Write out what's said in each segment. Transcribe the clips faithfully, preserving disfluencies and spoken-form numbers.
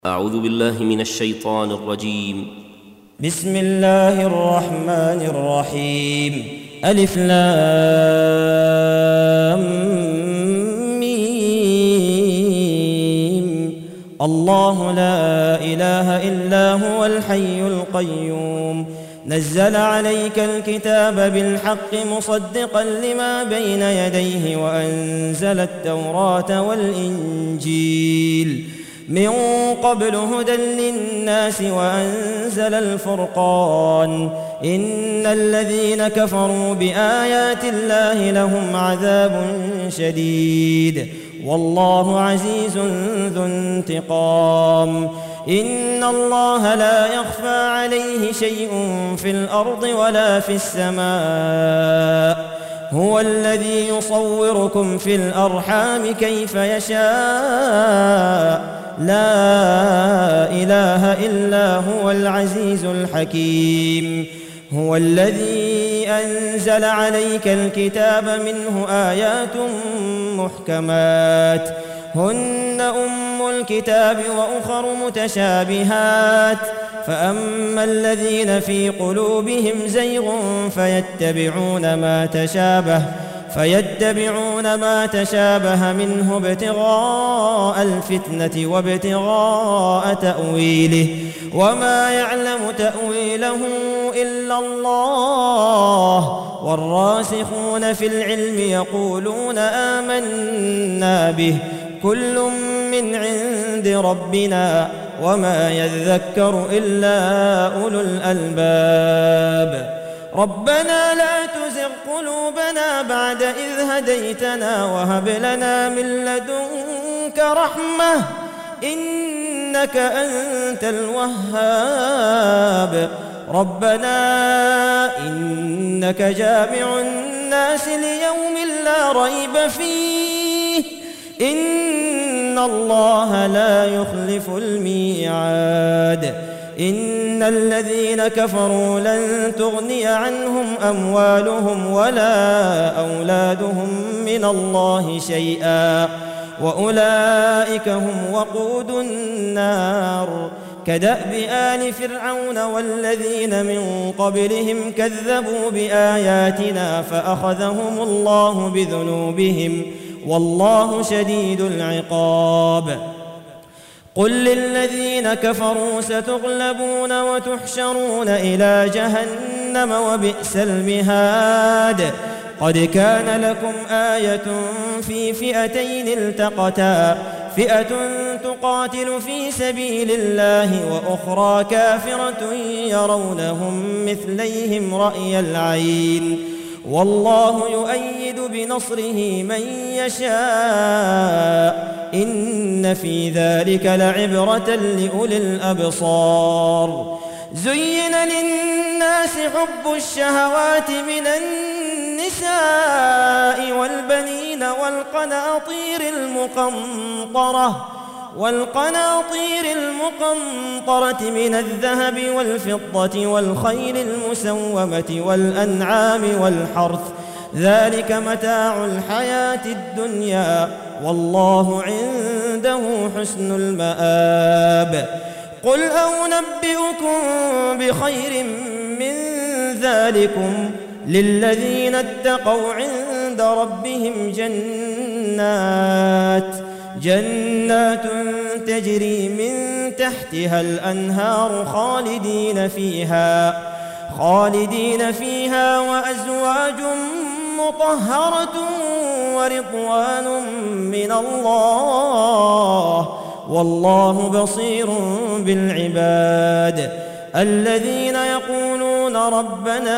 أعوذ بالله من الشيطان الرجيم. بسم الله الرحمن الرحيم. ألف لام ميم. الله لا إله إلا هو الحي القيوم. نزل عليك الكتاب بالحق مصدقا لما بين يديه وأنزل التوراة والإنجيل من قبل هدى للناس وأنزل الفرقان. إن الذين كفروا بآيات الله لهم عذاب شديد والله عزيز ذو انتقام. إن الله لا يخفى عليه شيء في الأرض ولا في السماء. هو الذي يصوركم في الأرحام كيف يشاء لا إله إلا هو العزيز الحكيم. هو الذي أنزل عليك الكتاب منه آيات محكمات هن أم الكتاب وأخر متشابهات فأما الذين في قلوبهم زيغ فيتبعون ما تشابه فيتبعون ما تشابه منه ابتغاء الفتنة وابتغاء تأويله وما يعلم تأويله إلا الله. والراسخون في العلم يقولون آمنا به كل من عند ربنا وما يذكر إلا أولو الألباب. ربنا لا تزغ قلوبنا بعد إذ هديتنا وهب لنا من لدنك رحمة إنك أنت الوهاب. ربنا إنك جامع الناس ليوم لا ريب فيه إن الله لا يخلف الميعاد. إن الذين كفروا لن تغني عنهم أموالهم ولا أولادهم من الله شيئا وأولئك هم وقود النار. كدأب آل فرعون والذين من قبلهم كذبوا بآياتنا فأخذهم الله بذنوبهم والله شديد العقاب. قل للذين كفروا ستغلبون وتحشرون إلى جهنم وبئس المهاد. قد كان لكم آية في فئتين التقتا فئة تقاتل في سبيل الله وأخرى كافرة يرونهم مثليهم رأي العين والله يؤيد بنصره من يشاء إن في ذلك لعبرة لأولي الأبصار. زين للناس حب الشهوات من النساء والبنين والقناطير المقنطرة والقناطير المقنطرة من الذهب والفضة والخيل المسومة والأنعام والحرث ذلك متاع الحياة الدنيا والله عنده حسن المآب. قل أنبئكم بخير من ذلكم للذين اتقوا عند ربهم جنات جنات تجري من تحتها الأنهار خالدين فيها خالدين فيها وأزواج مطهرة ورضوان من الله والله بصير بالعباد. الذين يقولون ربنا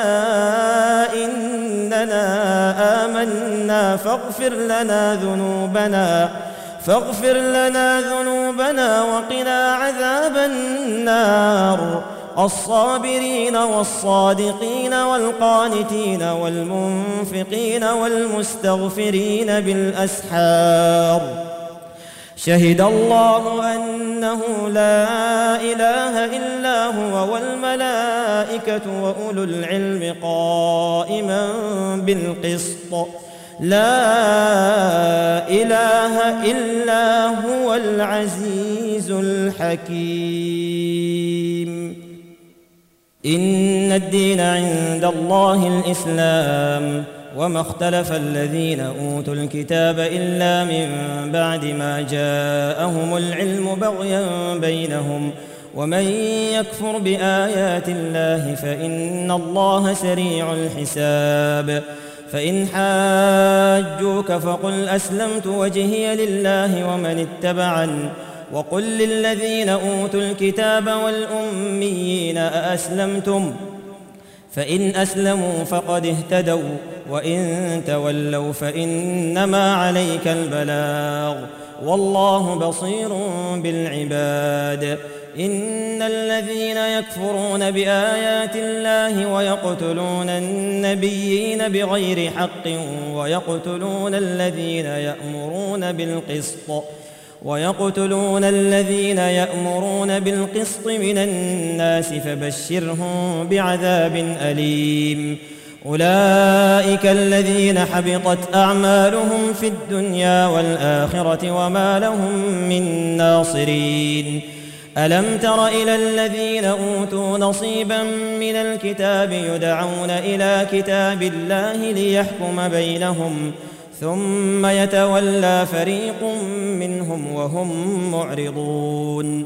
إننا آمنا فاغفر لنا ذنوبنا فاغفر لنا ذنوبنا وقنا عذاب النار. الصابرين والصادقين والقانتين والمنفقين والمستغفرين بالأسحار. شهد الله أنه لا إله إلا هو والملائكة وأولو العلم قائما بالقسط لا إله إلا هو العزيز الحكيم. إن الدين عند الله الإسلام، وما اختلف الذين أوتوا الكتاب إلا من بعد ما جاءهم العلم بغيا بينهم، ومن يكفر بآيات الله فإن الله سريع الحساب. فإن حاجوك فقل أسلمت وجهي لله ومن اتبعني، وقل للذين أوتوا الكتاب والأميين أأسلمتم؟ فإن أسلموا فقد اهتدوا، وإن تولوا فإنما عليك البلاغ، والله بصير بالعباد. إن الذين يكفرون بآيات الله ويقتلون النبيين بغير حق ويقتلون الذين يأمرون بالقسط ويقتلون الذين يأمرون بالقسط من الناس فبشرهم بعذاب أليم. أولئك الذين حبطت أعمالهم في الدنيا والآخرة وما لهم من ناصرين. ألم تر إلى الذين أوتوا نصيبا من الكتاب يدعون إلى كتاب الله ليحكم بينهم ثم يتولى فريق منهم وهم معرضون.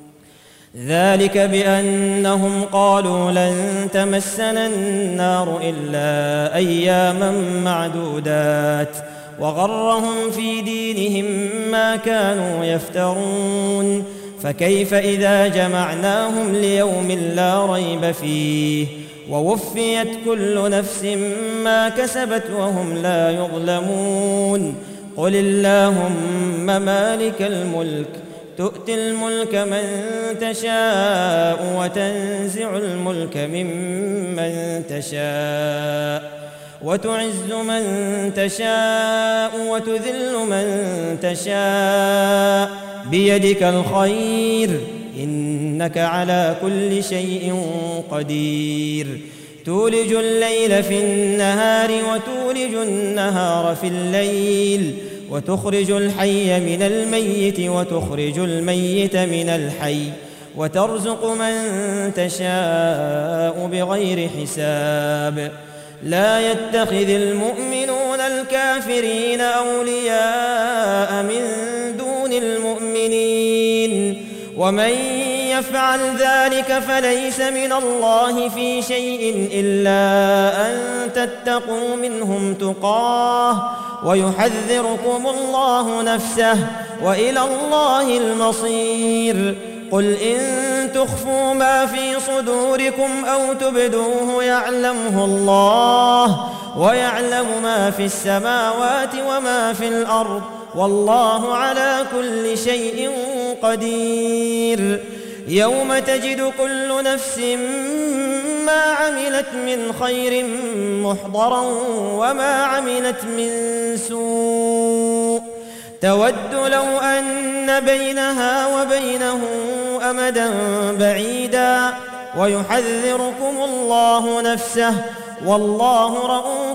ذلك بأنهم قالوا لن تمسنا النار إلا أياما معدودات، وغرهم في دينهم ما كانوا يفترون. فكيف إذا جمعناهم ليوم لا ريب فيه ووفيت كل نفس ما كسبت وهم لا يظلمون. قل اللهم مالك الملك تؤتي الملك من تشاء وتنزع الملك ممن تشاء وتعز من تشاء وتذل من تشاء بيدك الخير إنك على كل شيء قدير. تولج الليل في النهار وتولج النهار في الليل وتخرج الحي من الميت وتخرج الميت من الحي وترزق من تشاء بغير حساب. لا يتخذ المؤمنون الكافرين أولياء من دون المؤمنين، ومن يفعل ذلك فليس من الله في شيء إلا أن تتقوا منهم تقاه ويحذركم الله نفسه وإلى الله المصير. قل إن تخفوا ما في صدوركم أو تبدوه يعلمه الله، ويعلم ما في السماوات وما في الأرض، والله على كل شيء قدير. يوم تجد كل نفس ما عملت من خير محضرا وما عملت من سوء، تود لو أن بينها وبينه أمدا بعيدا، ويحذركم الله نفسه والله رؤوف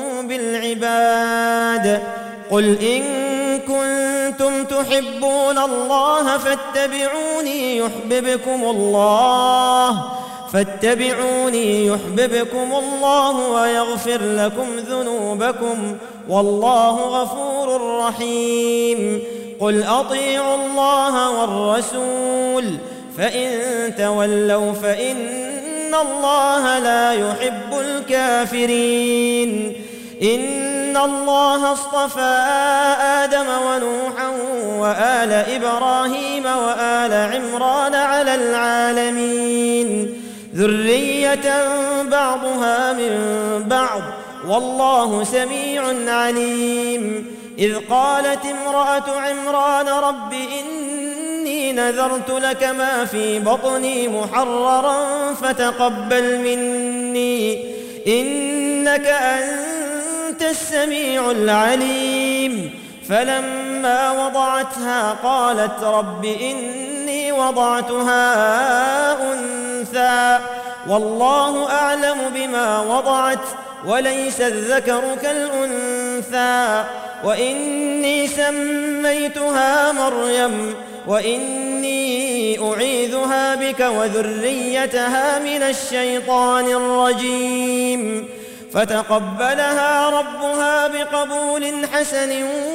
بالعباد. قل إن كنتم تحبون الله فاتبعوني يحببكم الله فاتبعوني يحببكم الله ويغفر لكم ذنوبكم والله غفور رحيم. قل أطيعوا الله والرسول فإن تولوا فإن الله لا يحب الكافرين. إن الله اصطفى آدم ونوحا وآل إبراهيم وآل عمران على العالمين ذرية بعضها من بعض والله سميع عليم. إذ قالت امرأة عمران رب إني نذرت لك ما في بطني محررا فتقبل مني إنك أنت السميع العليم. فلما وضعتها قالت رب إني وضعتها أنثى والله أعلم بما وضعت وليس الذكر كالأنثى وإني سميتها مريم وإني أعيذها بك وذريتها من الشيطان الرجيم فتقبلها ربها بقبول حسن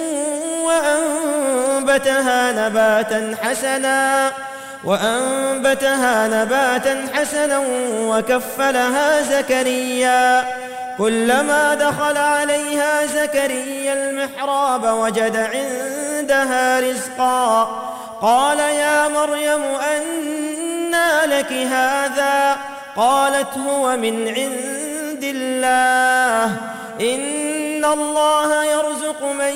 وأنبتها نباتا حسنا وأنبتها نباتا حسنا وكفلها زكريا كلما دخل عليها زكريا المحراب وجد عندها رزقا قال يا مريم أنى لك هذا قالت هو من عند الله إن الله يرزق من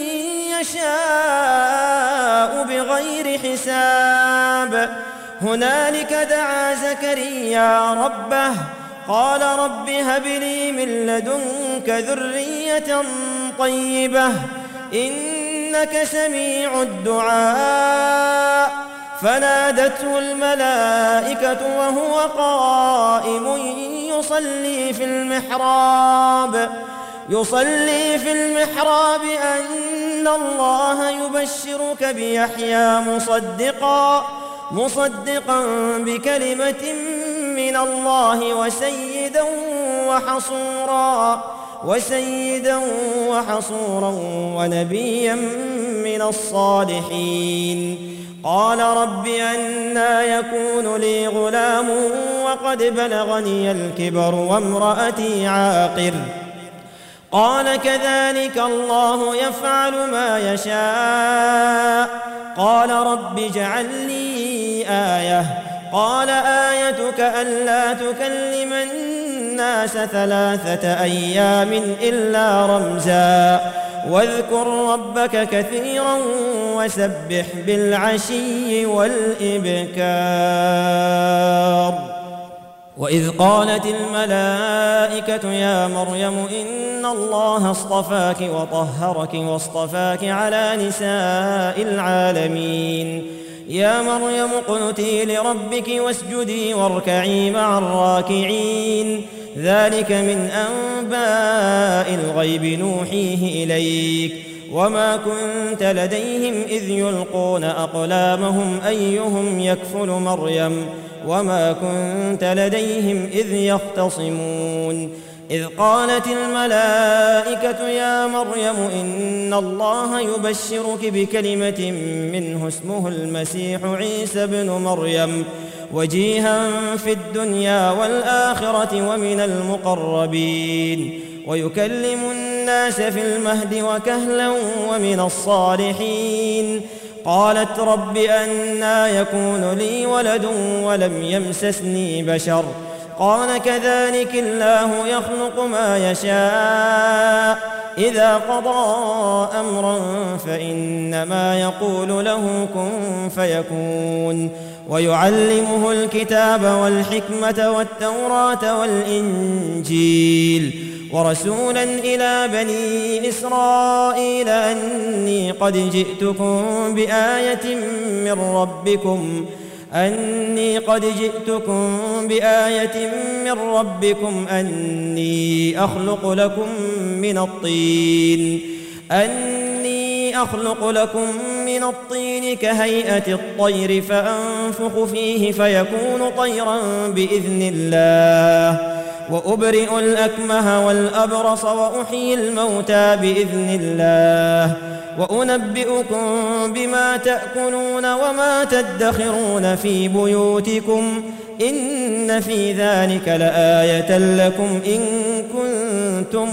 يشاء بغير حساب هنالك دعا زكريا ربه قال رب هب لي من لدنك ذرية طيبة إنك سميع الدعاء فنادته الملائكة وهو قائم يصلي في المحراب يصلي في المحراب أن الله يبشرك بيحيى مصدقا مصدقا بكلمة من الله وسيدا وحصورا وسيدا وحصورا ونبيا من الصالحين قال رب أنى يكون لي غلام وقد بلغني الكبر وامرأتي عاقر قال كذلك الله يفعل ما يشاء قال رب اجعل لي آية قال آيتك ألا تكلم الناس ثلاثة أيام إلا رمزا واذكر ربك كثيرا وسبح بالعشي والإبكار وإذ قالت الملائكة يا مريم إن الله اصطفاك وطهرك واصطفاك على نساء العالمين يا مريم اقنتي لربك واسجدي واركعي مع الراكعين ذلك من أنباء الغيب نوحيه إليك وما كنت لديهم إذ يلقون أقلامهم أيهم يكفل مريم وما كنت لديهم إذ يختصمون إذ قالت الملائكة يا مريم إن الله يبشرك بكلمة منه اسمه المسيح عيسى ابن مريم وجيها في الدنيا والآخرة ومن المقربين ويكلم الناس في المهد وكهلا ومن الصالحين قالت رب أنى يكون لي ولد ولم يمسسني بشر قال كذلك الله يخلق ما يشاء إذا قضى أمرا فإنما يقول له كن فيكون ويعلمه الكتاب والحكمة والتوراة والإنجيل ورسولا إلى بني إسرائيل أني قد جئتكم بآية من ربكم أني قد جئتكم بآية من ربكم أني أخلق لكم من الطين أني أخلق لكم من الطين كهيئة الطير فأنفخ فيه فيكون طيرا بإذن الله وأبرئ الأكمه والأبرص وأحيي الموتى بإذن الله وأنبئكم بما تأكلون وما تدخرون في بيوتكم إن في ذلك لآية لكم إن كنتم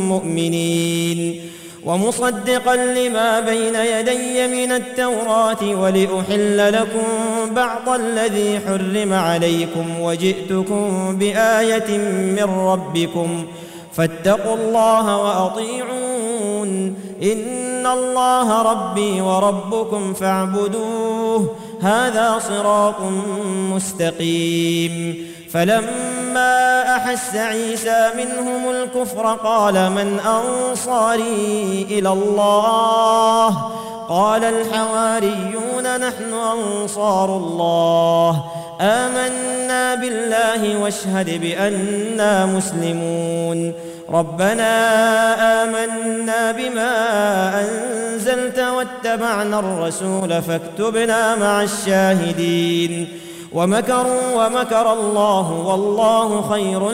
مؤمنين ومصدقا لما بين يدي من التوراة ولأحل لكم بعض الذي حرم عليكم وجئتكم بآية من ربكم فاتقوا الله وأطيعون إن الله ربي وربكم فاعبدوه هذا صراط مستقيم فلما أحس عيسى منهم الكفر قال من أنصاري إلى الله قال الحواريون نحن أنصار الله آمنا بالله واشهد بأننا مسلمون ربنا آمنا بما أنزلت واتبعنا الرسول فاكتبنا مع الشاهدين ومكروا ومكر الله والله خير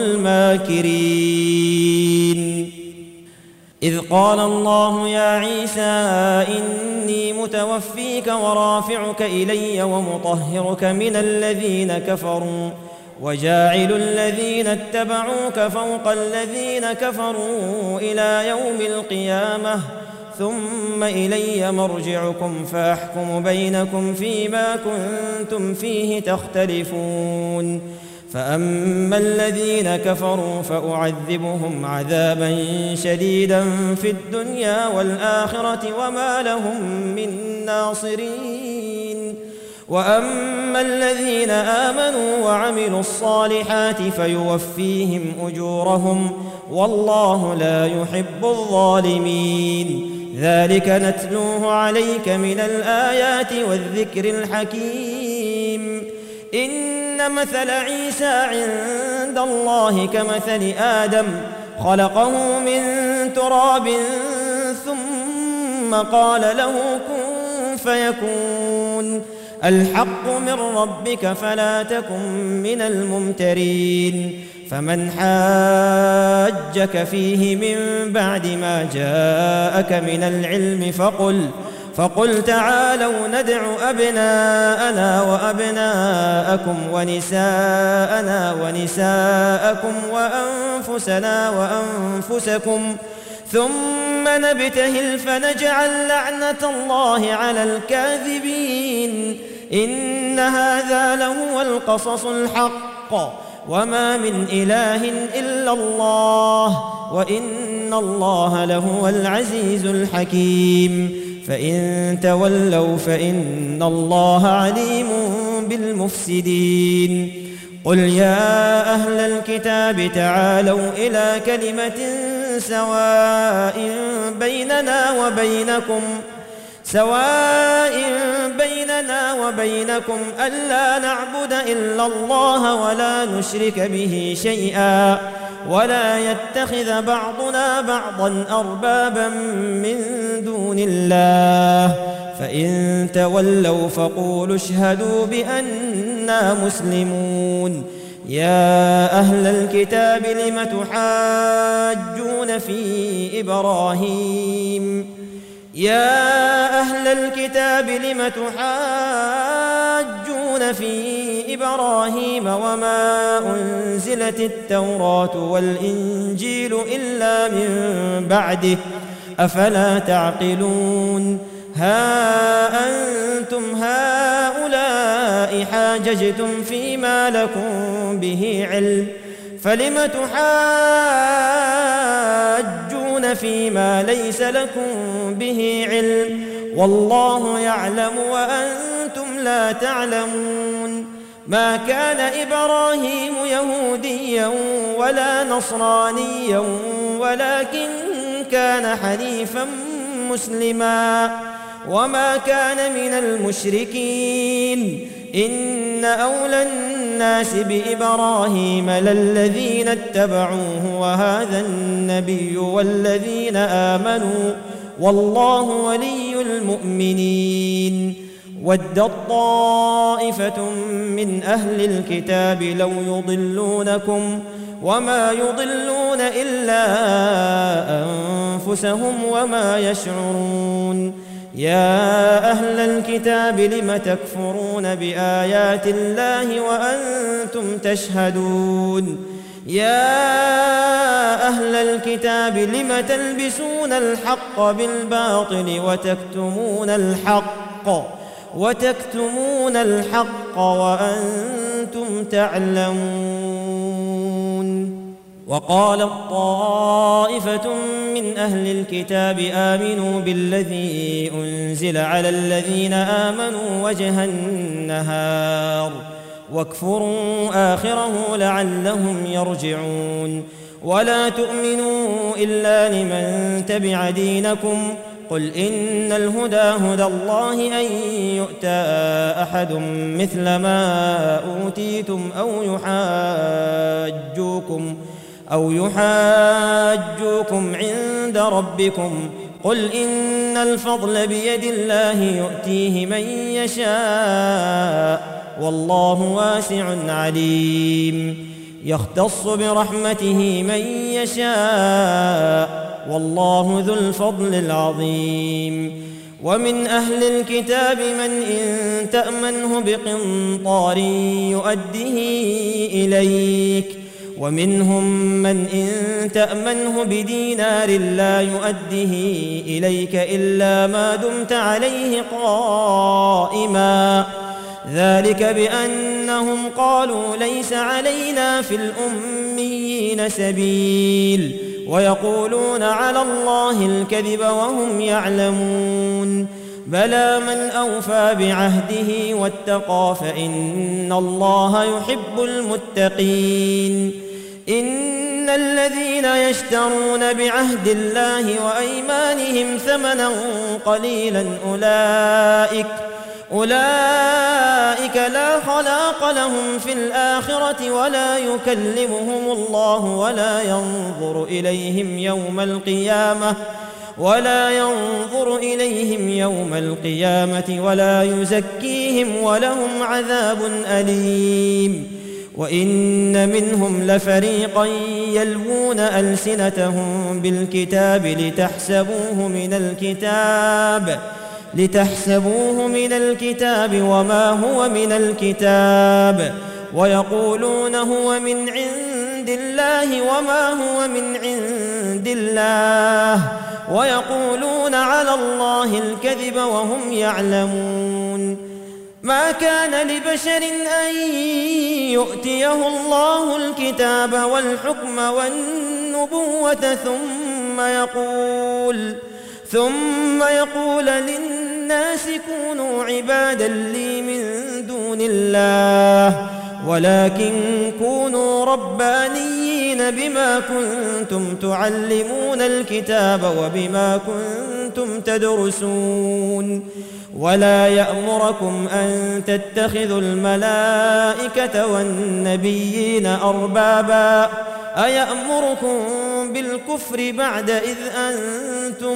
الماكرين. إذ قال الله يا عيسى إني متوفيك ورافعك إلي ومطهرك من الذين كفروا وجاعل الذين اتبعوك فوق الذين كفروا إلى يوم القيامة ثم إلي مرجعكم فأحكم بينكم فيما كنتم فيه تختلفون. فأما الذين كفروا فأعذبهم عذابا شديدا في الدنيا والآخرة وما لهم من ناصرين. وأما الذين آمنوا وعملوا الصالحات فيوفيهم أجورهم والله لا يحب الظالمين. ذلك نتلوه عليك من الآيات والذكر الحكيم. إن مثل عيسى عند الله كمثل آدم خلقه من تراب ثم قال له كن فيكون. الحق من ربك فلا تكن من الممترين. فمن حاجك فيه من بعد ما جاءك من العلم فقل فقل تعالوا ندع أبناءنا وأبناءكم ونساءنا ونساءكم وأنفسنا وأنفسكم ثم نبتهل فنجعل لعنة الله على الكاذبين. إن هذا لهو القصص الحق وما من إله إلا الله وإن الله لهو العزيز الحكيم. فإن تولوا فإن الله عليم بالمفسدين. قل يا أهل الكتاب تعالوا إلى كلمة سواء بيننا وبينكم سواء بيننا وبينكم ألا نعبد إلا الله ولا نشرك به شيئا ولا يتخذ بعضنا بعضا أربابا من دون الله. فإن تولوا فقولوا اشهدوا بأننا مسلمون. يا أهل الكتاب لم تحاجون في إبراهيم يا أهل الكتاب لم تحاجون في إبراهيم وما أنزلت التوراة والإنجيل إلا من بعده أفلا تعقلون. ها أنتم هؤلاء حاججتم فيما لكم به علم فلم تحاجون فيما ليس لكم به علم والله يعلم وأنتم لا تعلمون. ما كان إبراهيم يهوديا ولا نصرانيا ولكن كان حنيفا مسلما وما كان من المشركين. إن أولى الناس بإبراهيم للذين اتبعوه وهذا النبي والذين آمنوا والله ولي المؤمنين. ودت طائفة من أهل الكتاب لو يضلونكم وما يضلون إلا أنفسهم وما يشعرون. يا أهل الكتاب لم تكفرون بآيات الله وأنتم تشهدون. يا أهل الكتاب لم تلبسون الحق بالباطل وتكتمون الحق وتكتمون الحق وأنتم تعلمون. وقالت طائفة من أهل الكتاب آمنوا بالذي أنزل على الذين آمنوا وجه النهار واكفروا آخره لعلهم يرجعون. ولا تؤمنوا إلا لمن تبع دينكم قل إن الهدى هدى الله أن يؤتى أحد مثل ما أوتيتم أو يحاجوكم أو يحاجوكم عند ربكم قل إن الفضل بيد الله يؤتيه من يشاء والله واسع عليم يختص برحمته من يشاء والله ذو الفضل العظيم ومن أهل الكتاب من إن تأمنه بقنطار يؤده إليك ومنهم من إن تأمنه بدينار لا يؤده إليك إلا ما دمت عليه قائما ذلك بأنهم قالوا ليس علينا في الأميين سبيل ويقولون على الله الكذب وهم يعلمون بلى من أوفى بعهده واتقى فإن الله يحب المتقين إن الذين يشترون بعهد الله وأيمانهم ثمنا قليلا أولئك أولئك لا خلاق لهم في الآخرة ولا يكلمهم الله ولا ينظر إليهم يوم القيامة ولا ينظر إليهم يوم القيامة ولا يزكيهم ولهم عذاب أليم وإن منهم لفريقا يلوون ألسنتهم بالكتاب لتحسبوه من الكتاب لتحسبوه من الكتاب وما هو من الكتاب ويقولون هو من عند الله وما هو من عند الله ويقولون على الله الكذب وهم يعلمون ما كان لبشر أن يؤتيه الله الكتاب والحكم والنبوة ثم يقول ثم يقول للناس كونوا عبادا لي من دون الله ولكن كونوا ربانيين بما كنتم تعلمون الكتاب وبما كنتم تدرسون ولا يأمركم أن تتخذوا الملائكة والنبيين أربابا أيأمركم بالكفر بعد إذ أنتم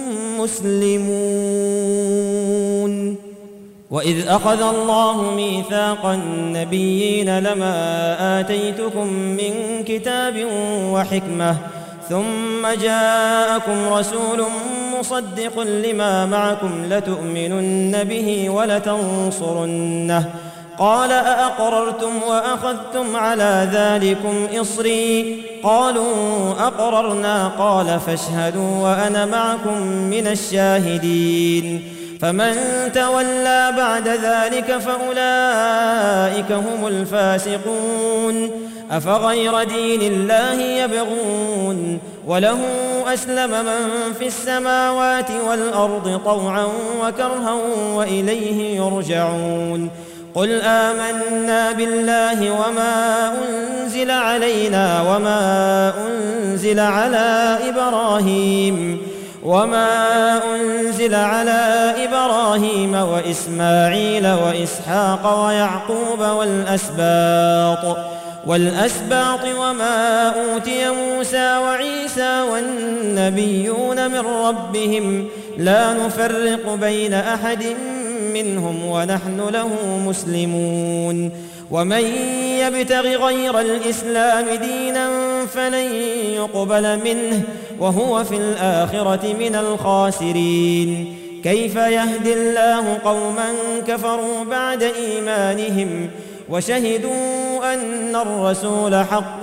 مسلمون وإذ أخذ الله ميثاق النبيين لما آتيتكم من كتاب وحكمة ثم جاءكم رسول مصدق لما معكم لتؤمنن به ولتنصرنه قال أأقررتم وأخذتم على ذلكم إصري قالوا أقررنا قال فاشهدوا وأنا معكم من الشاهدين فمن تولى بعد ذلك فأولئك هم الفاسقون أفغير دين الله يبغون وله أسلم من في السماوات والأرض طوعا وكرها وإليه يرجعون قل آمنا بالله وما أنزل علينا وما أنزل على إبراهيم وما أنزل على إبراهيم وإسماعيل وإسحاق ويعقوب والأسباط والأسباط وما أوتي موسى وعيسى والنبيون من ربهم لا نفرق بين أحد منهم ونحن له مسلمون ومن يبتغ غير الإسلام دينا فلن يقبل منه وهو في الآخرة من الخاسرين كيف يهدي الله قوما كفروا بعد إيمانهم وشهدوا أن الرسول حق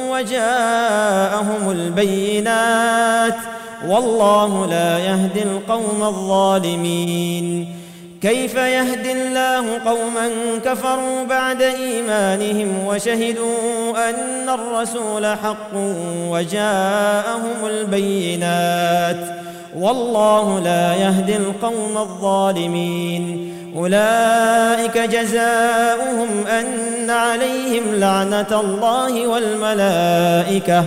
وجاءهم البينات والله لا يهدي القوم الظالمين كيف يهدي الله قوما كفروا بعد إيمانهم وشهدوا أن الرسول حق وجاءهم البينات والله لا يهدي القوم الظالمين أولئك جزاؤهم أن عليهم لعنة الله والملائكة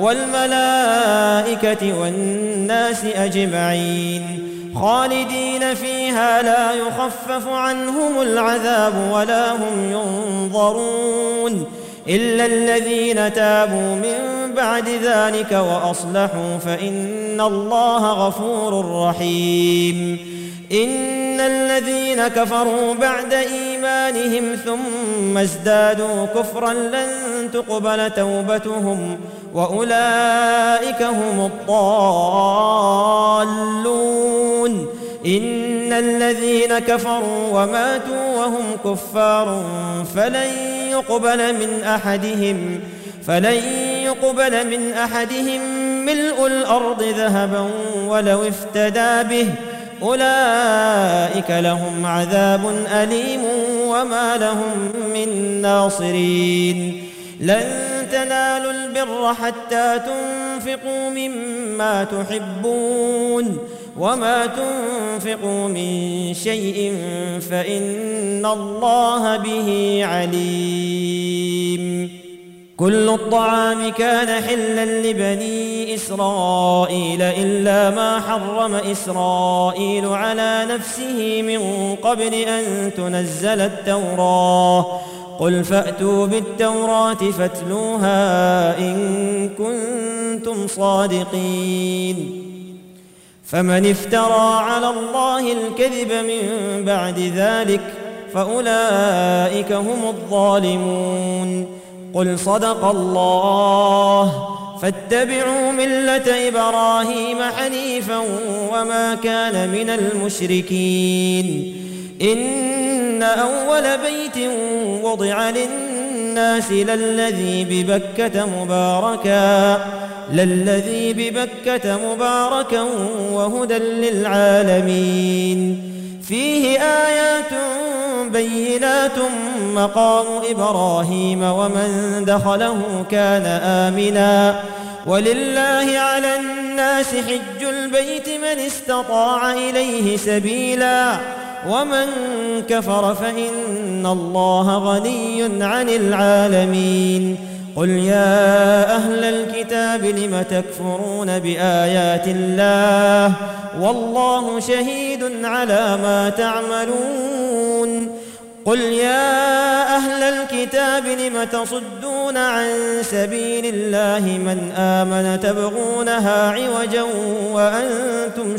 والملائكة والناس أجمعين خالدين فيها لا يخفف عنهم العذاب ولا هم ينظرون إلا الذين تابوا من بعد ذلك وأصلحوا فإن الله غفور رحيم. إن الذين كفروا بعد إيمانهم ثم ازدادوا كفرا لن تقبل توبتهم وأولئك هم الضالون. إن الذين كفروا وماتوا وهم كفار فلن يقبل من أحدهم فلن يقبل من أحدهم ملء الأرض ذهبا ولو افتدى به أولئك لهم عذاب أليم وما لهم من ناصرين. لن تنالوا البر حتى تنفقوا مما تحبون وما تنفقوا من شيء فإن الله به عليم. كل الطعام كان حلا لبني إسرائيل إلا ما حرم إسرائيل على نفسه من قبل أن تنزل التوراة. قل فأتوا بالتوراة فاتلوها إن كنتم صادقين. فمن افترى على الله الكذب من بعد ذلك فأولئك هم الظالمون. قل صدق الله فاتبعوا ملة إبراهيم حنيفا وما كان من المشركين. إن أول بيت وضع للناس للذي ببكة مباركا للذي ببكة مباركا وهدى للعالمين. فيه آيات بينات مقام إبراهيم ومن دخله كان آمنا ولله على الناس حج البيت من استطاع إليه سبيلا ومن كفر فإن الله غني عن العالمين. قل يا أهل الكتاب لم تكفرون بآيات الله والله شهيد على ما تعملون. قل يا أهل الكتاب لم تصدون عن سبيل الله من آمن تبغونها عوجا وأنتم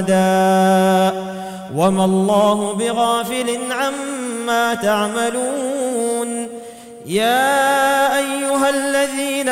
شهداء وما الله بغافل عما تعملون. يا أيها الذين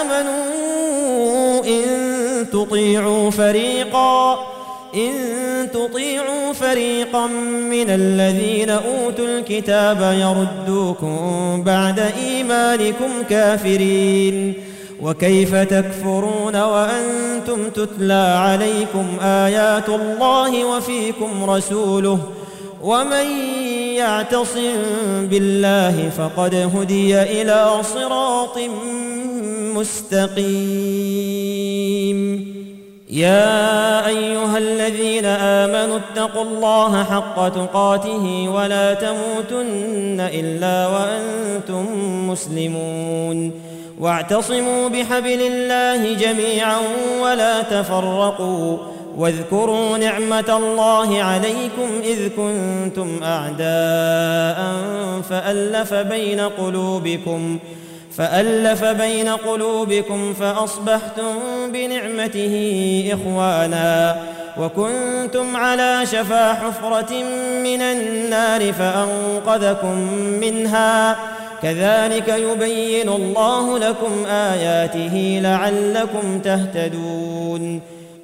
آمنوا إن تطيعوا فريقا إن تطيعوا فريقا من الذين أوتوا الكتاب يردوكم بعد إيمانكم كافرين. وكيف تكفرون وأنتم تتلى عليكم آيات الله وفيكم رسوله ومن يعتصم بالله فقد هدي إلى صراط مستقيم. يا أيها الذين آمنوا اتقوا الله حق تقاته ولا تموتن إلا وأنتم مسلمون. واعتصموا بحبل الله جميعا ولا تفرقوا واذكروا نعمة الله عليكم إذ كنتم أعداء فألف بين قلوبكم فألف بين قلوبكم فأصبحتم بنعمته إخوانا وكنتم على شفا حفرة من النار فأنقذكم منها كذلك يبين الله لكم آياته لعلكم تهتدون.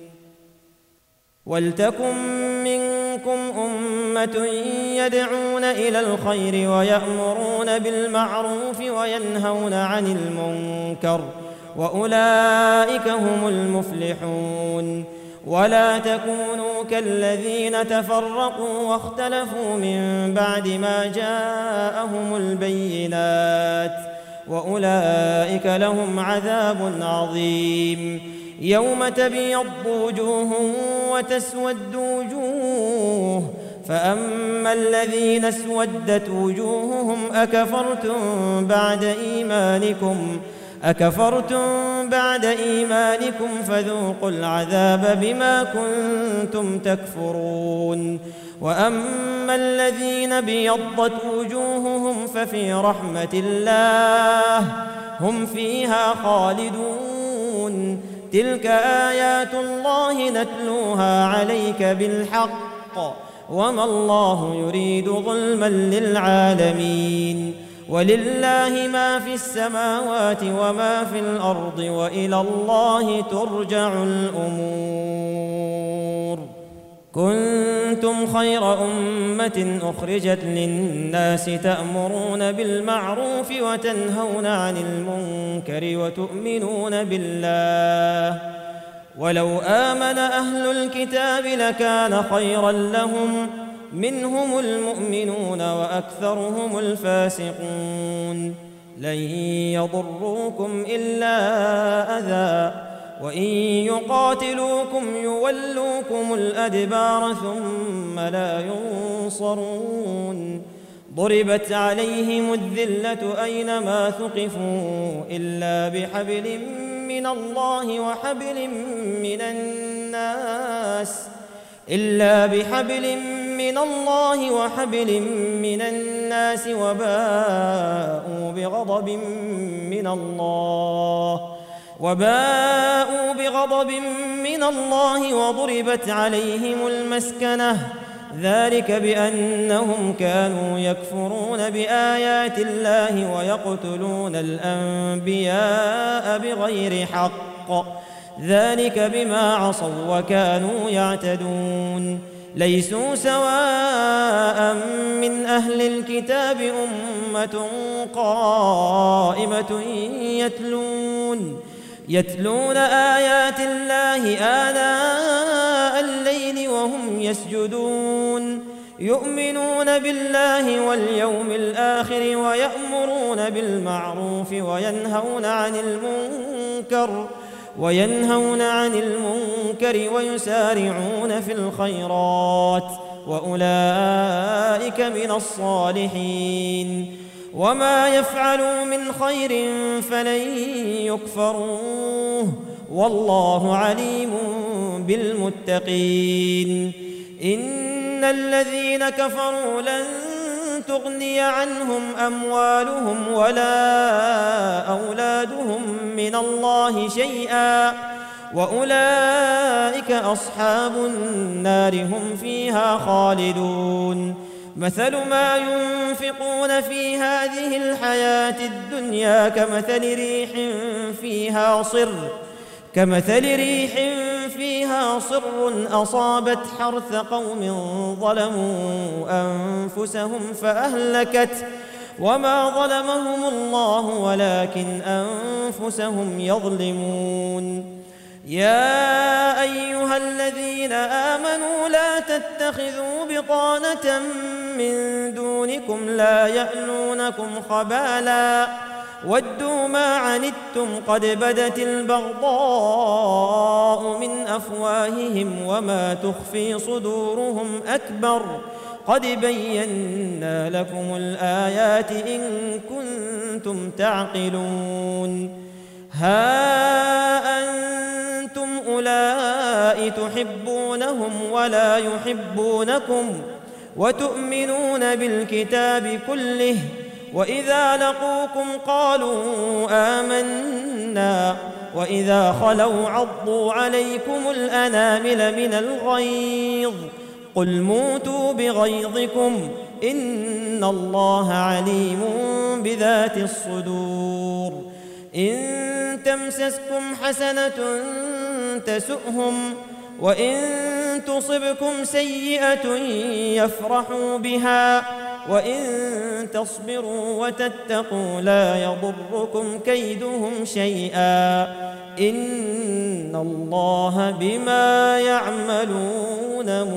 ولتكن منكم أمة يدعون إلى الخير ويأمرون بالمعروف وينهون عن المنكر وأولئك هم المفلحون. ولا تكونوا كالذين تفرقوا واختلفوا من بعد ما جاءهم البينات وأولئك لهم عذاب عظيم. يوم تبيض وجوه وتسود وجوه فأما الذين اسودت وجوههم أكفرتم بعد إيمانكم أكفرتم بعد إيمانكم فذوقوا العذاب بما كنتم تكفرون. وأما الذين بيضت وجوههم ففي رحمة الله هم فيها خالدون. تلك آيات الله نتلوها عليك بالحق وما الله يريد ظلما للعالمين ولله ما في السماوات وما في الأرض وإلى الله ترجع الأمور. كنتم خير أمة أخرجت للناس تأمرون بالمعروف وتنهون عن المنكر وتؤمنون بالله ولو آمن أهل الكتاب لكان خيرا لهم منهم المؤمنون وأكثرهم الفاسقون. لن يضروكم إلا أذى وإن يقاتلوكم يولوكم الأدبار ثم لا ينصرون. ضربت عليهم الذلة أينما ثقفوا إلا بحبل من الله وحبل من الناس إلا بحبل من الله وحبل من الناس وباءوا بغضب من الله وباءوا بغضب من الله وضربت عليهم المسكنة ذلك بأنهم كانوا يكفرون بآيات الله ويقتلون الأنبياء بغير حق ذلك بما عصوا وكانوا يعتدون. ليسوا سواء من أهل الكتاب أمة قائمة يتلون يتلون آيات الله آناء الليل وهم يسجدون يؤمنون بالله واليوم الآخر ويأمرون بالمعروف وينهون عن المنكر وينهون عن المنكر ويسارعون في الخيرات وأولئك من الصالحين. وما يفعلوا من خير فلن يكفروه والله عليم بالمتقين. إن الذين كفروا لن تغني عنهم أموالهم ولا أولادهم من الله شيئا وأولئك أصحاب النار هم فيها خالدون. مثل ما ينفقون في هذه الحياة الدنيا كمثل ريح فيها صر كمثل ريح فيها صر أصابت حرث قوم ظلموا أنفسهم فأهلكت وما ظلمهم الله ولكن أنفسهم يظلمون. يا أيها الذين آمنوا لا تتخذوا بطانة من دونكم لا يألونكم خبالا ودوا ما عنتم قد بدت البغضاء من أفواههم وما تخفي صدورهم أكبر قد بينا لكم الآيات إن كنتم تعقلون. ها أنتم أولئك تحبونهم ولا يحبونكم وتؤمنون بالكتاب كله وإذا لقوكم قالوا آمنا وإذا خلوا عضوا عليكم الأنامل من الغيظ قل موتوا بغيظكم إن الله عليم بذات الصدور. إن تمسسكم حسنة تسؤهم وإن تصبكم سيئة يفرحوا بها وإن تصبروا وتتقوا لا يضركم كيدهم شيئا إن الله بما يعملون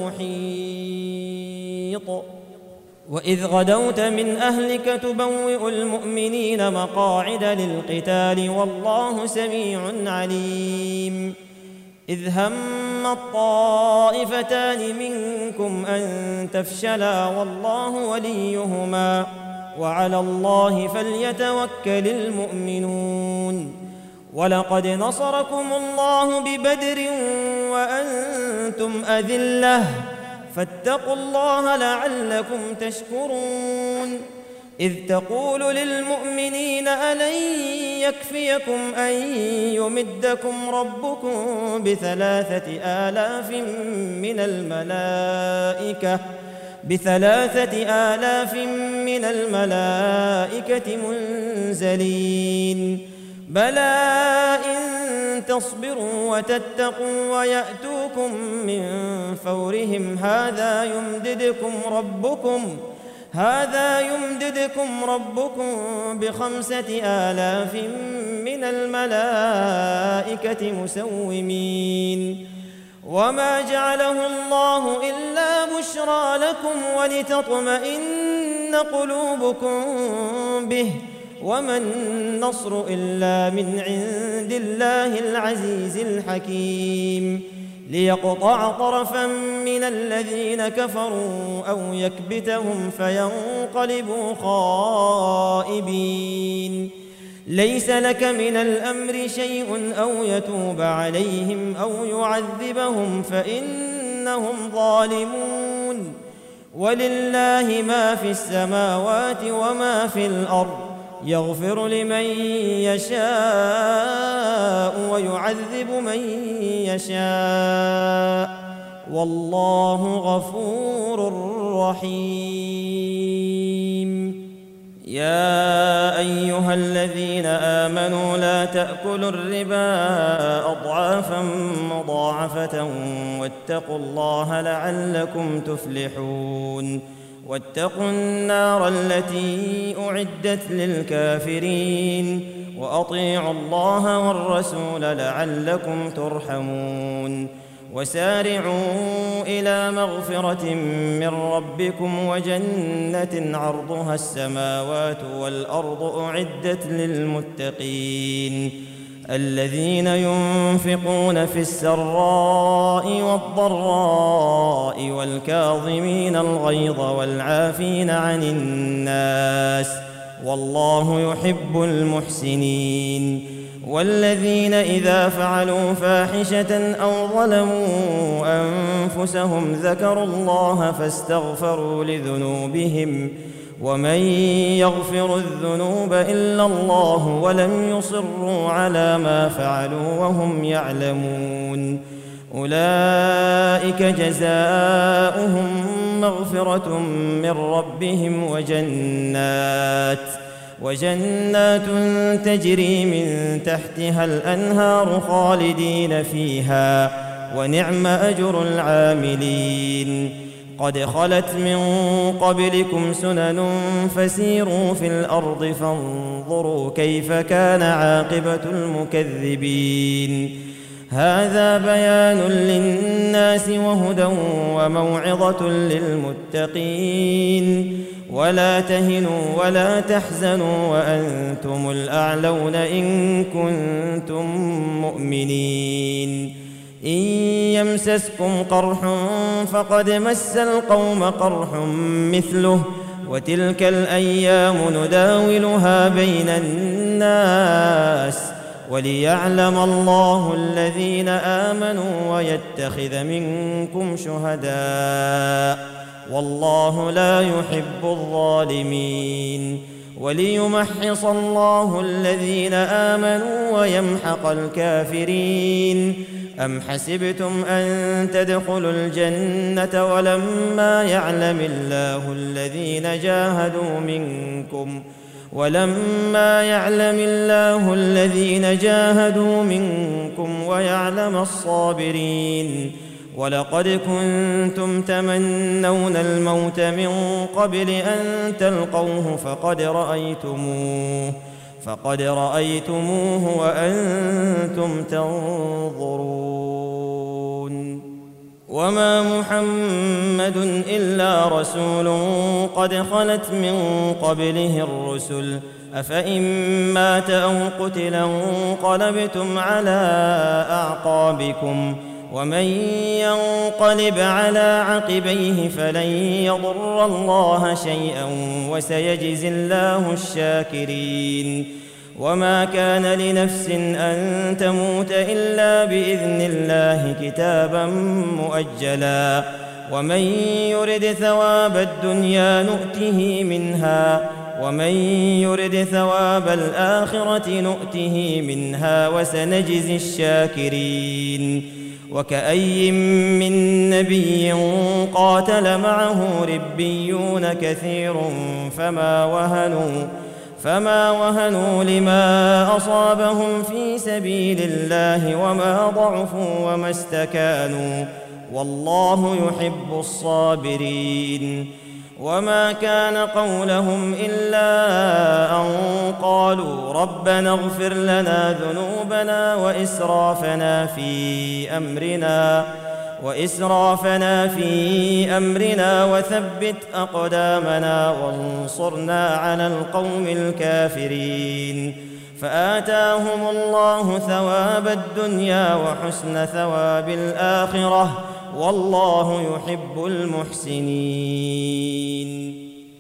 محيط. وإذ غدوت من أهلك تبوئ المؤمنين مقاعد للقتال والله سميع عليم. إذ هم الطائفتان منكم أن تفشلا والله وليهما وعلى الله فليتوكل المؤمنون. ولقد نصركم الله ببدر وأنتم أذلة فاتقوا الله لعلكم تشكرون. إذ تقول للمؤمنين ألن يكفيكم أن يمدكم ربكم بثلاثة آلاف من الملائكة بثلاثة آلاف من الملائكة منزلين بلى إن تصبروا وتتقوا ويأتوكم من فورهم هذا يمددكم ربكم هذا يمددكم ربكم بخمسة آلاف من الملائكة مسومين وما جعله الله إلا بشرى لكم ولتطمئن قلوبكم به وما النصر إلا من عند الله العزيز الحكيم ليقطع طرفا من الذين كفروا أو يكبتهم فينقلبوا خائبين ليس لك من الأمر شيء أو يتوب عليهم أو يعذبهم فإنهم ظالمون ولله ما في السماوات وما في الأرض يغفر لمن يشاء ويعذب من يشاء والله غفور رحيم يا أيها الذين آمنوا لا تأكلوا الربا أضعافا مضاعفة واتقوا الله لعلكم تفلحون واتقوا النار التي أعدت للكافرين وأطيعوا الله والرسول لعلكم ترحمون وسارعوا إلى مغفرة من ربكم وجنة عرضها السماوات والأرض أعدت للمتقين الذين ينفقون في السراء والضراء والكاظمين الغيظ والعافين عن الناس والله يحب المحسنين والذين إذا فعلوا فاحشة أو ظلموا أنفسهم ذكروا الله فاستغفروا لذنوبهم ومن يغفر الذنوب إلا الله ولم يصروا على ما فعلوا وهم يعلمون أولئك جزاؤهم مغفرة من ربهم وجنات وجنات تجري من تحتها الأنهار خالدين فيها ونعم أجر العاملين قد خلت من قبلكم سنن فسيروا في الأرض فانظروا كيف كان عاقبة المكذبين هذا بيان للناس وهدى وموعظة للمتقين ولا تهنوا ولا تحزنوا وأنتم الأعلون إن كنتم مؤمنين إن يمسسكم قرح فقد مس القوم قرح مثله وتلك الأيام نداولها بين الناس وليعلم الله الذين آمنوا ويتخذ منكم شهداء والله لا يحب الظالمين وليمحص الله الذين آمنوا ويمحق الكافرين أم حسبتم أن تدخلوا الجنة ولما يعلم الله الذين جاهدوا منكم ولما يعلم الله الذين جاهدوا منكم ويعلم الصابرين ولقد كنتم تمنون الموت من قبل أن تلقوه فقد رأيتموه فقد رأيتموه وأنتم تنظرون وما محمد إلا رسول قد خلت من قبله الرسل أفإن مات أو قتل انقلبتم على أعقابكم ومن ينقلب على عقبيه فلن يضر الله شيئا وسيجزي الله الشاكرين وما كان لنفس أن تموت إلا بإذن الله كتابا مؤجلا ومن يرد ثواب الدنيا نؤته منها ومن يرد ثواب الآخرة نؤته منها وسنجزي الشاكرين. وكأي من نبي قاتل معه ربيون كثير فما وهنوا فما وهنوا لما أصابهم في سبيل الله وما ضعفوا وما استكانوا والله يحب الصابرين. وما كان قولهم إلا أن قالوا ربنا اغفر لنا ذنوبنا وإسرافنا في أمرنا وإسرافنا في أمرنا وثبت أقدامنا وانصرنا على القوم الكافرين. فآتاهم الله ثواب الدنيا وحسن ثواب الآخرة والله يحب المحسنين.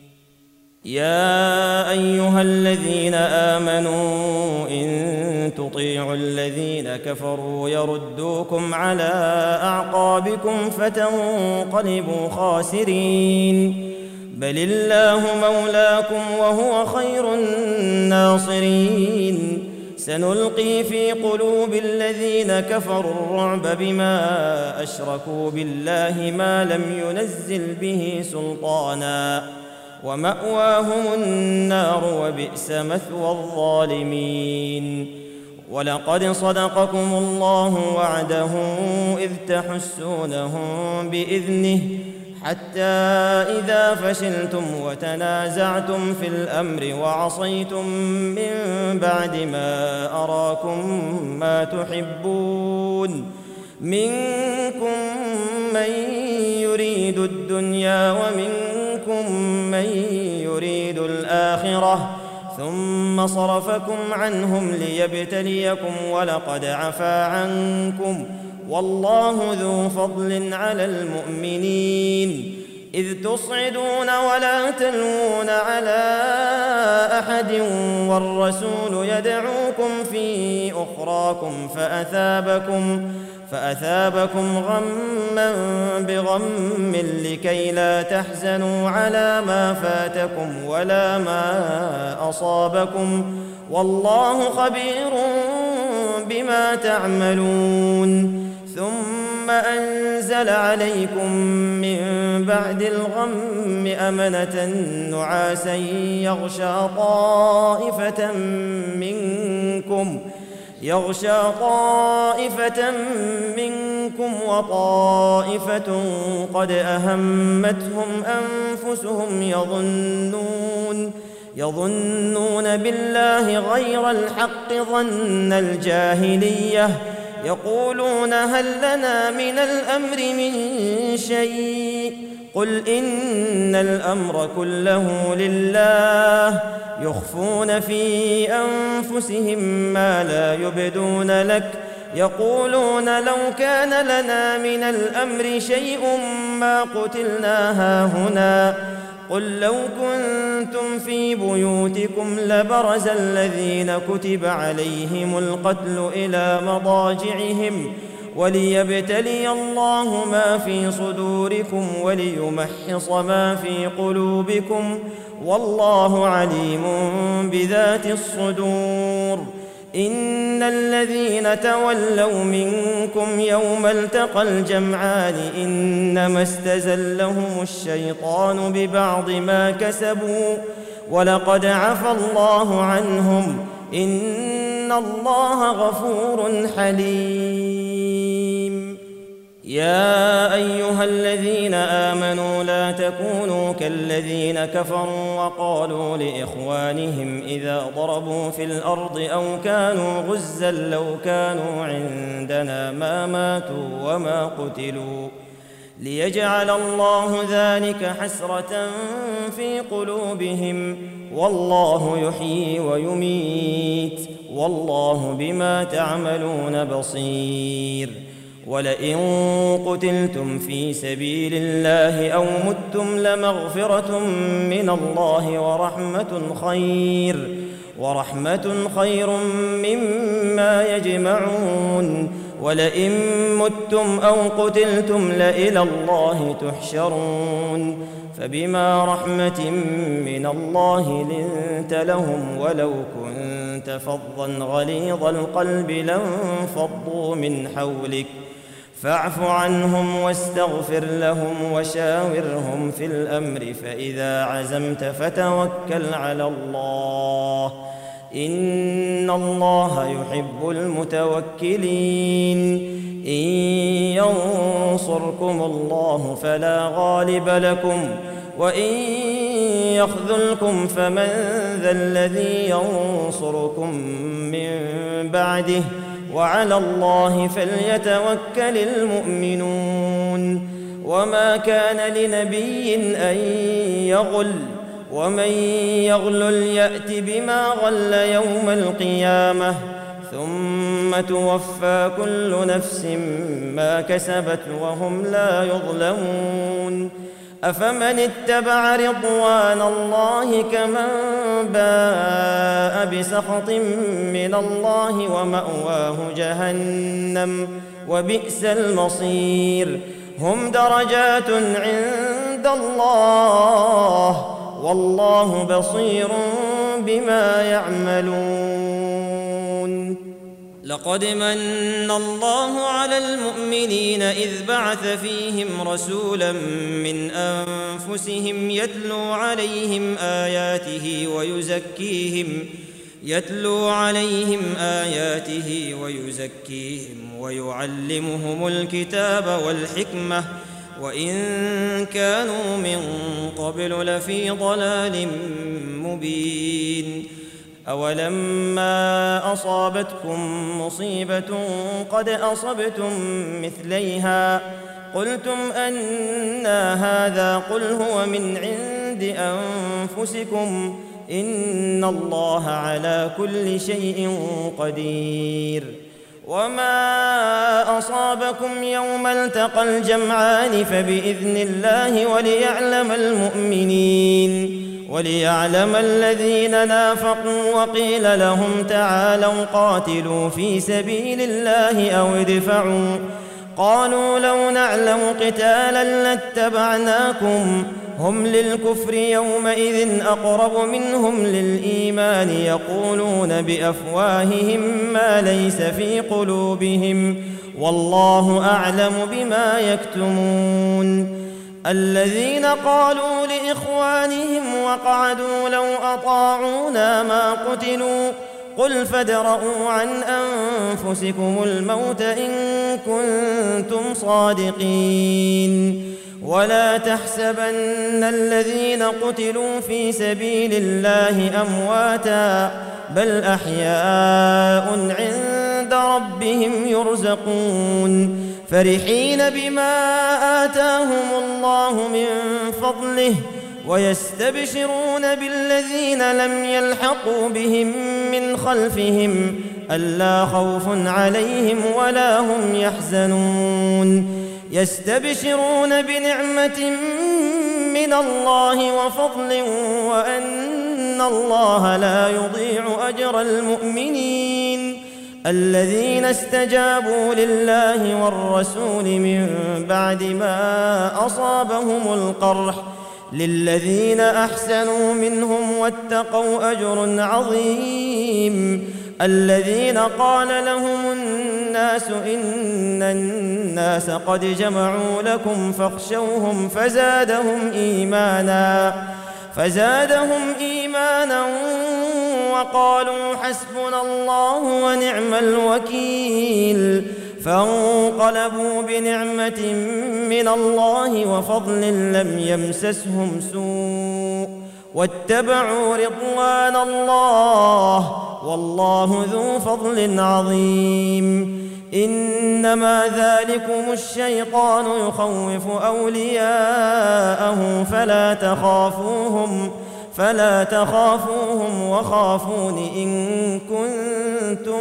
يا أيها الذين آمنوا إن تطيعوا الذين كفروا يردوكم على أعقابكم فتنقلبوا خاسرين. بل الله مولاكم وهو خير الناصرين. سنلقي في قلوب الذين كفروا الرعب بما أشركوا بالله ما لم ينزل به سلطانا ومأواهم النار وبئس مثوى الظالمين. ولقد صدقكم الله وعده إذ تحسونهم بإذنه حتى إذا فشلتم وتنازعتم في الأمر وعصيتم من بعد ما أراكم ما تحبون منكم من يريد الدنيا ومنكم من يريد الآخرة ثم صرفكم عنهم ليبتليكم ولقد عفا عنكم والله ذو فضل على المؤمنين. إذ تصعدون ولا تلوون على أحد والرسول يدعوكم في أخراكم فأثابكم فأثابكم غما بغم لكي لا تحزنوا على ما فاتكم ولا ما أصابكم والله خبير بما تعملون. ثم أنزل عليكم من بعد الغم أمنة نعاسا يغشى طائفة منكم يغشى طائفة منكم وطائفة قد أهمتهم أنفسهم يظنون يظنون بالله غير الحق ظن الجاهلية يقولون هل لنا من الأمر من شيء قل إن الأمر كله لله يخفون في أنفسهم ما لا يبدون لك يقولون لو كان لنا من الأمر شيء ما قتلنا هاهنا قل لو كنتم في بيوتكم لبرز الذين كتب عليهم القتل إلى مضاجعهم وليبتلي الله ما في صدوركم وليمحص ما في قلوبكم والله عليم بذات الصدور. إن الذين تولوا منكم يوم التقى الجمعان إنما استزلهم الشيطان ببعض ما كسبوا ولقد عفى الله عنهم إن الله غفور حليم. يا أيها الذين آمنوا لا تكونوا كالذين كفروا وقالوا لإخوانهم إذا ضربوا في الأرض أو كانوا غزا لو كانوا عندنا ما ماتوا وما قتلوا ليجعل الله ذلك حسرة في قلوبهم والله يحيي ويميت والله بما تعملون بصير. ولئن قتلتم في سبيل الله أو متم لمغفرة من الله ورحمة خير ورحمة خير مما يجمعون ولئن متم أو قتلتم لإلى الله تحشرون فبما رحمة من الله لنت لهم ولو كنت فظا غليظ القلب لانفضوا من حولك فاعف عنهم واستغفر لهم وشاورهم في الأمر فإذا عزمت فتوكل على الله إن الله يحب المتوكلين إن ينصركم الله فلا غالب لكم وإن يخذلكم فمن ذا الذي ينصركم من بعده وعلى الله فليتوكل المؤمنون وما كان لنبي أن يغل ومن يغلل يأت بما غل يوم القيامة ثم توفى كل نفس ما كسبت وهم لا يظلمون أفمن اتبع رضوان الله كمن باء بسخط من الله ومأواه جهنم وبئس المصير هم درجات عند الله والله بصير بما يعملون لقد من الله على المؤمنين إذ بعث فيهم رسولا من أنفسهم يتلو عليهم آياته ويزكيهم يتلو عليهم آياته ويزكيهم ويعلمهم الكتاب والحكمة وإن كانوا من قبل لفي ضلال مبين أولما أصابتكم مصيبة قد أصبتم مثليها قلتم أنى هذا قل هو من عند أنفسكم إن الله على كل شيء قدير وما أصابكم يوم التقى الجمعان فبإذن الله وليعلم المؤمنين وليعلم الذين نافقوا وقيل لهم تعالوا قاتلوا في سبيل الله أو ادفعوا قالوا لو نعلم قتالا لاتبعناكم هم للكفر يومئذ أقرب منهم للإيمان يقولون بأفواههم ما ليس في قلوبهم والله أعلم بما يكتمون الذين قالوا لإخوانهم وقعدوا لو أطاعونا ما قتلوا قل فادرءوا عن أنفسكم الموت إن كنتم صادقين ولا تحسبن الذين قتلوا في سبيل الله أمواتا بل أحياء عند ربهم يرزقون فرحين بما آتاهم الله من فضله ويستبشرون بالذين لم يلحقوا بهم من خلفهم ألا خوف عليهم ولا هم يحزنون يستبشرون بنعمة من الله وفضل وأن الله لا يضيع أجر المؤمنين الذين استجابوا لله والرسول من بعد ما أصابهم القرح للذين أحسنوا منهم واتقوا أجر عظيم الذين قال لهم الناس إن الناس قد جمعوا لكم فاخشوهم فزادهم إيمانا فزادهم إيمانا وقالوا حسبنا الله ونعم الوكيل فانقلبوا بنعمة من الله وفضل لم يمسسهم سوء واتبعوا رضوان الله والله ذو فضل عظيم إنما ذلكم الشيطان يخوف أولياءه فلا تخافوهم فلا تخافوهم وخافون إن كنتم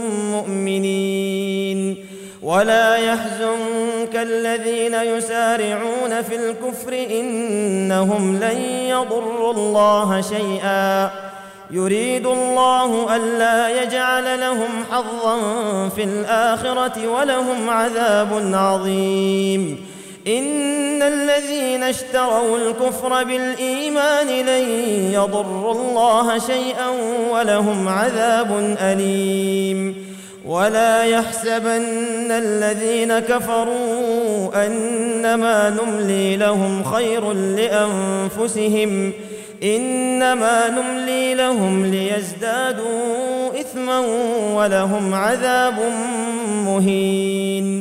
مؤمنين ولا يحزنك الذين يسارعون في الكفر إنهم لن يضروا الله شيئا يريد الله ألا يجعل لهم حظا في الآخرة ولهم عذاب عظيم. إن الذين اشتروا الكفر بالإيمان لن يضروا الله شيئا ولهم عذاب أليم. ولا يحسبن الذين كفروا أنما نملي لهم خير لأنفسهم إنما نملي لهم ليزدادوا إثما ولهم عذاب مهين.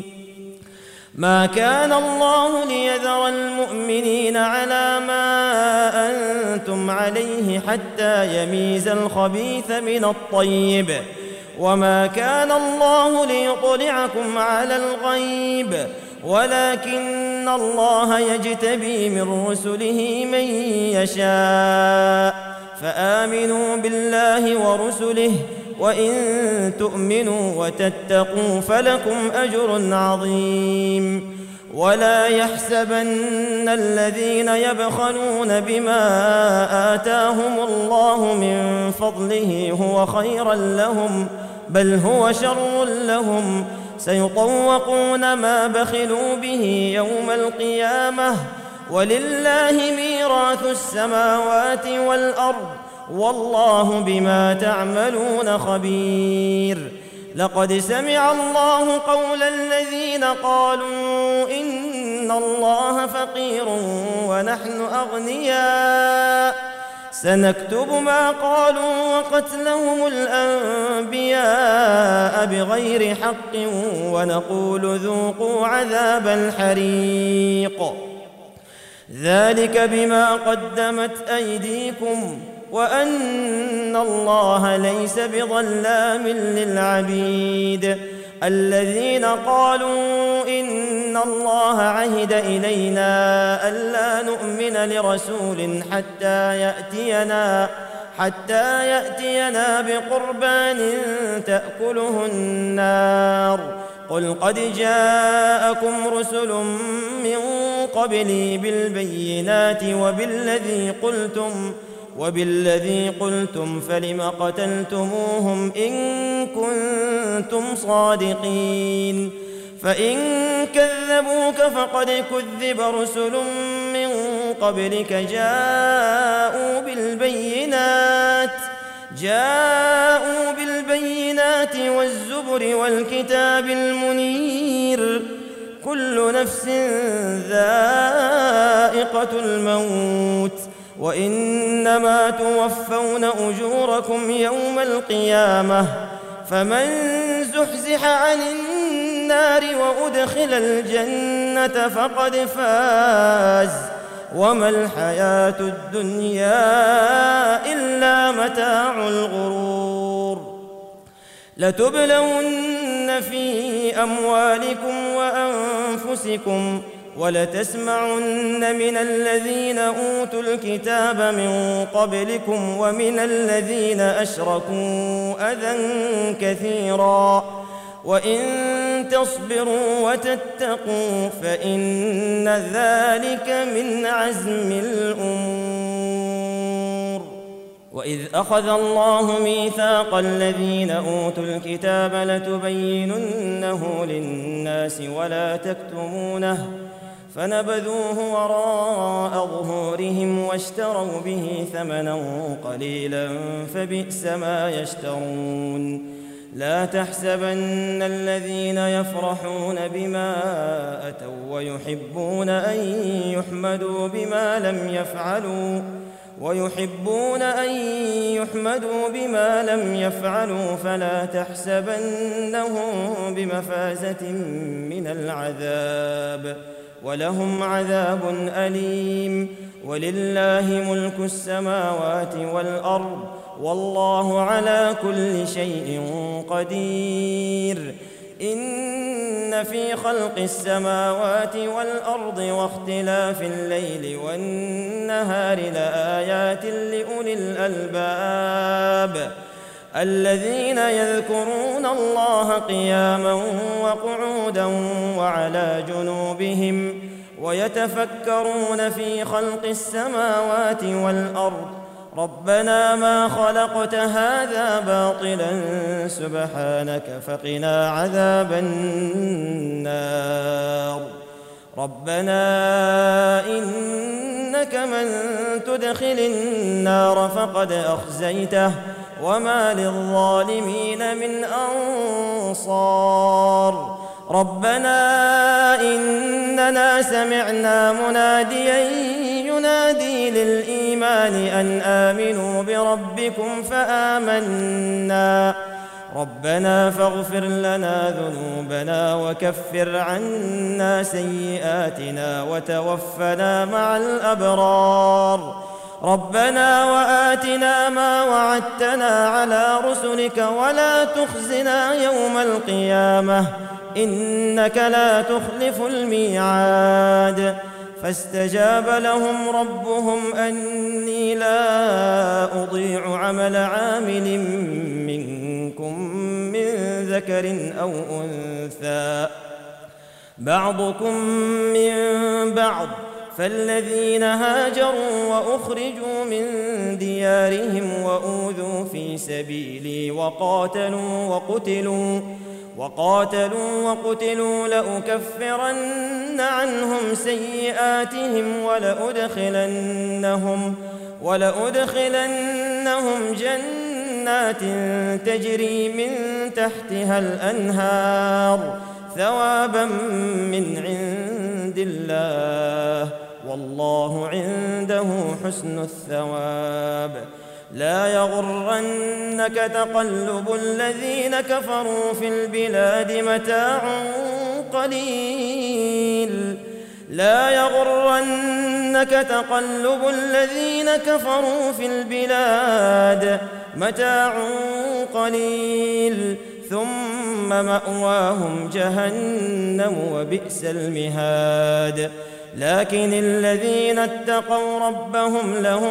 ما كان الله ليذر المؤمنين على ما أنتم عليه حتى يميز الخبيث من الطيب، وما كان الله ليطلعكم على الغيب ولكن الله يجتبي من رسله من يشاء، فآمنوا بالله ورسله وإن تؤمنوا وتتقوا فلكم أجر عظيم. ولا يحسبن الذين يبخلون بما آتاهم الله من فضله هو خيرا لهم، بل هو شر لهم، سيطوقون ما بخلوا به يوم القيامة، ولله ميراث السماوات والأرض، والله بما تعملون خبير. لقد سمع الله قول الذين قالوا إن الله فقير ونحن أغنياء، سنكتب ما قالوا وقتلهم الأنبياء بغير حق ونقول ذوقوا عذاب الحريق، ذلك بما قدمت أيديكم وأن الله ليس بظلام للعبيد. الذين قالوا إن الله عهد إلينا ألا نؤمن لرسول حتى يأتينا حتى يأتينا بقربان تأكله النار، قل قد جاءكم رسل من قبلي بالبينات وبالذي قلتم وبالذي قلتم فلم قتلتموهم إن كنتم صادقين. فإن كذبوك فقد كذب رسل من قبلك جاءوا بالبينات جاءوا بالبينات والزبر والكتاب المنير، كل نفس ذائقة الموت، وإنما توفون أجوركم يوم القيامة، فمن زحزح عن النار وأدخل الجنة فقد فاز، وما الحياة الدنيا إلا متاع الغرور. لتبلون في أموالكم وأنفسكم ولتسمعن من الذين أوتوا الكتاب من قبلكم ومن الذين أشركوا أذى كثيرا، وإن تصبروا وتتقوا فإن ذلك من عزم الأمور. وإذ أخذ الله ميثاق الذين أوتوا الكتاب لتبيننه للناس ولا تكتمونه فنبذوه وراء ظهورهم واشتروا به ثمنا قليلا فبئس ما يشترون. لا تحسبن الذين يفرحون بما أتوا ويحبون أن يحمدوا بما لم يفعلوا ويحبون أن يحمدوا بما لم يفعلوا فلا تحسبنهم بمفازة من العذاب، ولهم عذاب أليم. ولله ملك السماوات والأرض والله على كل شيء قدير. إن في خلق السماوات والأرض واختلاف الليل والنهار لآيات لأولي الألباب الذين يذكرون الله قياما وقعودا وعلى جنوبهم ويتفكرون في خلق السماوات والأرض ربنا ما خلقت هذا باطلا سبحانك فقنا عذاب النار. ربنا إنك من تدخل النار فقد أخزيته وما للظالمين من أنصار. ربنا إننا سمعنا مناديا ينادي للإيمان أن آمنوا بربكم فآمنا. ربنا فاغفر لنا ذنوبنا وكفر عنا سيئاتنا وتوفنا مع الأبرار. ربنا وآتنا ما وعدتنا على رسلك ولا تخزنا يوم القيامة إنك لا تخلف الميعاد. فاستجاب لهم ربهم أني لا أضيع عمل عامل منكم من ذكر أو أنثى بعضكم من بعض، فالذين هاجروا وأخرجوا من ديارهم وأوذوا في سبيلي وقاتلوا وقتلوا وقاتلوا وقتلوا لأكفرن عنهم سيئاتهم ولأدخلنهم ولأدخلنهم جنات تجري من تحتها الأنهار ثوابا من عند الله والله عنده حسن الثواب. لا يغرنك تقلب الذين كفروا في البلاد متاع قليل لا يغرنك تقلب الذين كفروا في البلاد متاع قليل ثم مأواهم جهنم وبئس المهاد. لكن الذين اتقوا ربهم لهم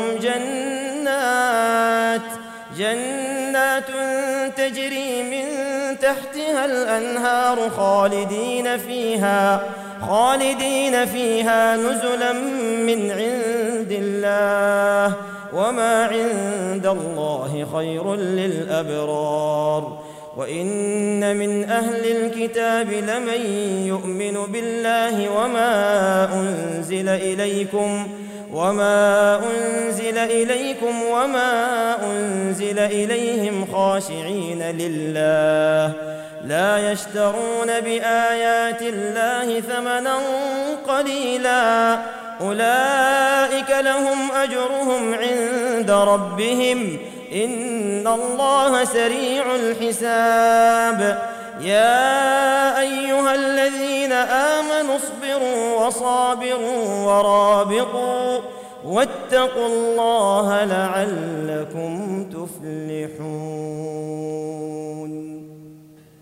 جنات جنات تجري من تحتها الأنهار خالدين فيها خالدين فيها نزلا من عند الله وما عند الله خير للأبرار. وإن من أهل الكتاب لمن يؤمن بالله وما أنزل إليكم وما أنزل إليكم وما أنزل إليهم خاشعين لله لا يشترون بآيات الله ثمنا قليلا أولئك لهم أجرهم عند ربهم إن الله سريع الحساب. يا أيها الذين آمنوا اصبروا وصابروا ورابطوا واتقوا الله لعلكم تفلحون.